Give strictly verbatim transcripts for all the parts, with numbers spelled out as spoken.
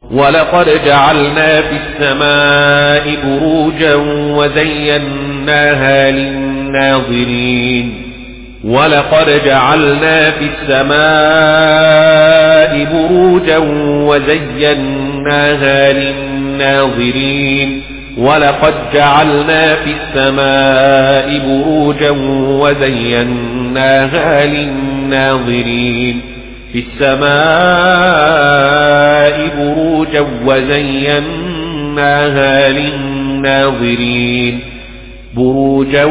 ولقد جعلنا في السماء بروجا وزيناها للناظرين ولقد جعلنا في السماء بروجا وزيناها للناظرين ولقد جعلنا في السماء بروجا وزيناها للناظرين في السماء بروجا وزيناها للناظرين بروجا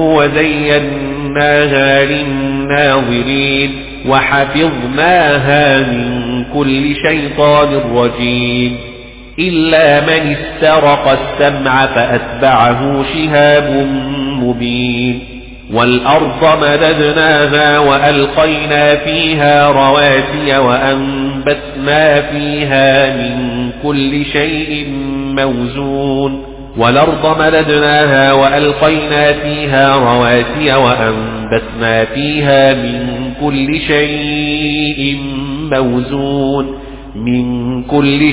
وزيناها للناظرين وحفظناها من كل شيطان رجيم إلا من استرق السمع فأتبعه شهاب مبين والأرض مددناها وألقينا فيها رواسي وأنبتنا فيها من كل شيء موزون والأرض مددناها وألقينا فيها رواسي وأنبتنا فيها من كل شيء موزون من كل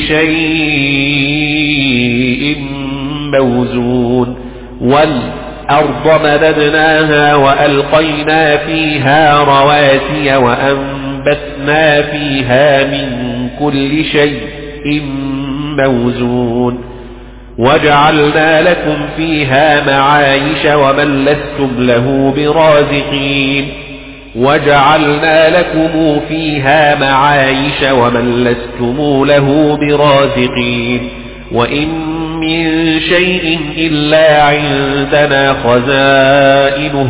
شيء موزون والأرض مددناها وألقينا فيها رواسي وأنبتنا فيها من كل شيء موزون وجعلنا لكم فيها معايش ومن لستم له برازقين وجعلنا لكم فيها معايش ومن لستم له برازقين وإن من شيء إلا عندنا خزائنه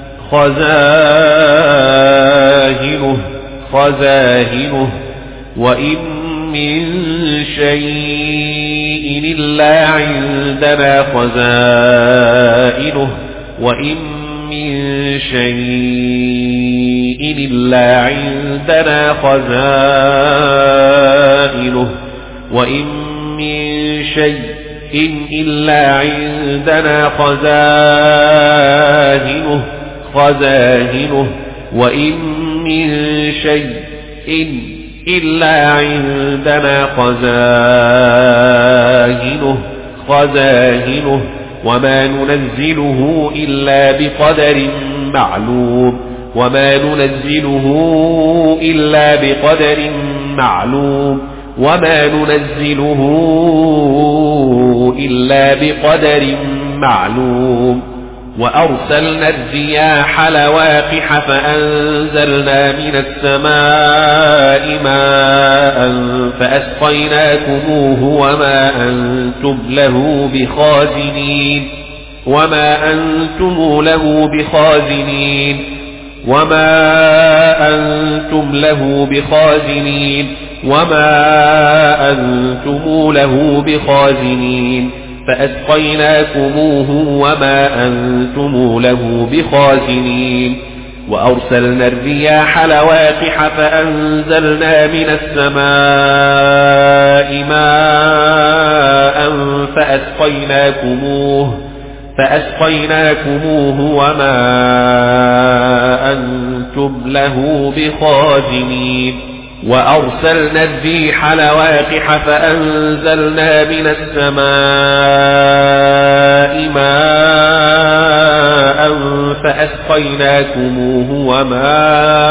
خزائنه خزائنه وإن من شيء إلا عندنا خزائنه وإن من شيء إلا عندنا خزائنه وإن من شيء إلا عندنا خزائنه خزائنه وإن من شيء إلا عندنا خزائنه خزائنه وما ننزله إلا بقدر معلوم وما ننزله إلا بقدر معلوم وما ننزله إلا بقدر معلوم وأرسلنا الرياح لواقح فأنزلنا من السماء ماء فأسقيناكموه وما أنتم له بخازنين وما أنتم له بخازنين وما أنتم له بخازنين وما أنتم له بخازنين فأسقيناكموه وما أنتم له بخازنين وأرسلنا الرياح لواقح فأنزلنا من السماء ماء فأسقيناكموه فأسقيناكموه وما أنتم له بخازنين وأرسلنا الريح لواقح فأنزلنا من السماء ماء فأسقيناكموه وما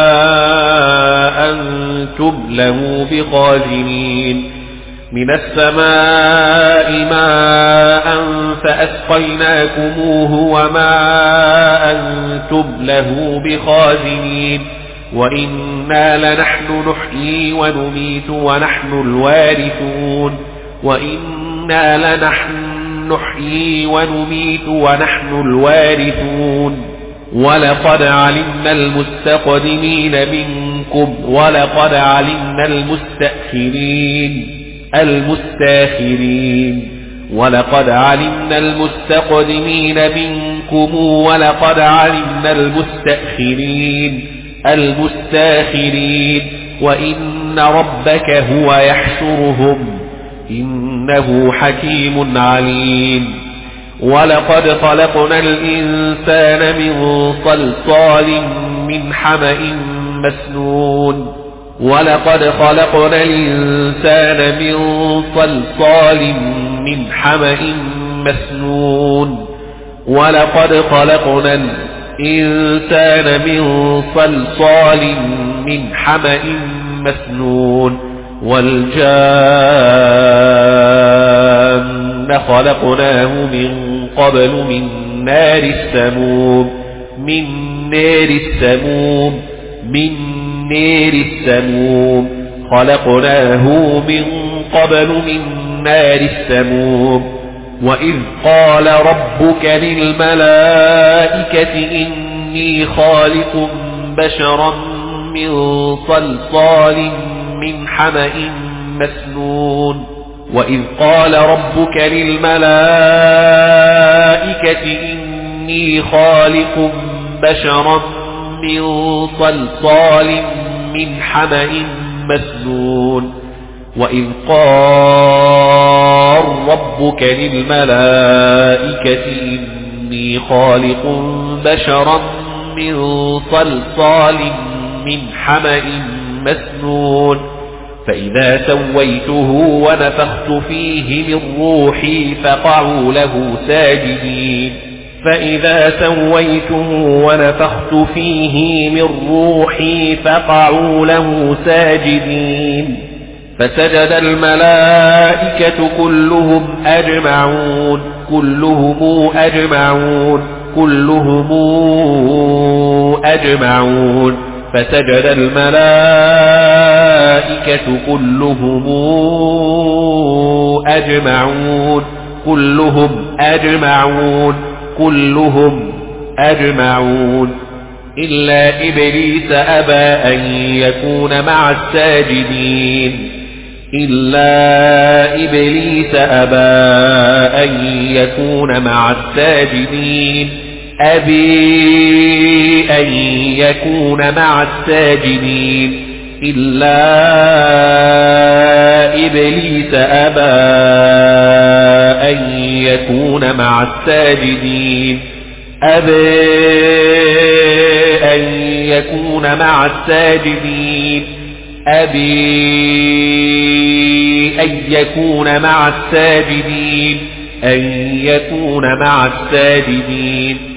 أنتم له بخازنين من السماء ماء فأسقيناكموه وما أنتم له بخازنين وإنا لنحن نحيي ونميت ونحن الوارثون وإنا لنحن نحيي ونميت ونحن الوارثون ولقد علمنا المستقدمين منكم ولقد علمنا المستأخرين المستاخرين ولقد علمنا المستقدمين منكم ولقد علمنا المستأخرين المستاخرين وإن ربك هو يحشرهم إنه حكيم عليم ولقد خلقنا الإنسان من صلصال من حمأ مسنون ولقد خلقنا الإنسان من صلصال من حمأ مسنون ولقد خلقنا الإنسان من صلصال من حمأ مسنون والجان خلقناه من قبل من نار السموم من نار السموم من نار السموم خلقناه من قبل من نار السموم وإذ قال ربك للملائكة إني خالق بشرا من صلصال من حمأ مسنون وإذ قال ربك للملائكة إني خالق بشرا من صلصال من حمأ مسنون وإذ قال ربك للملائكة إني خالق بشرا من صلصال من حمأ مسنون فإذا سويته ونفخت فيه من روحي فقعوا له ساجدين فإذا سويته ونفخت فيه من روحي فقعوا له ساجدين فسجد الملائكة كلهم أجمعون كلهم أجمعون كلهم أجمعون فسجد الملائكة كلهم أجمعون كلهم أجمعون كلهم أجمعون إلا إبليس أبى أن يكون مع الساجدين إلا إبليس أبى أن يكون مع الساجدين أبي أن يكون مع الساجدين إلا إبليس أبى أن يكون مع الساجدين أبى أن يكون مع الساجدين أبي أن يكون مع الساجدين أن يكون مع الساجدين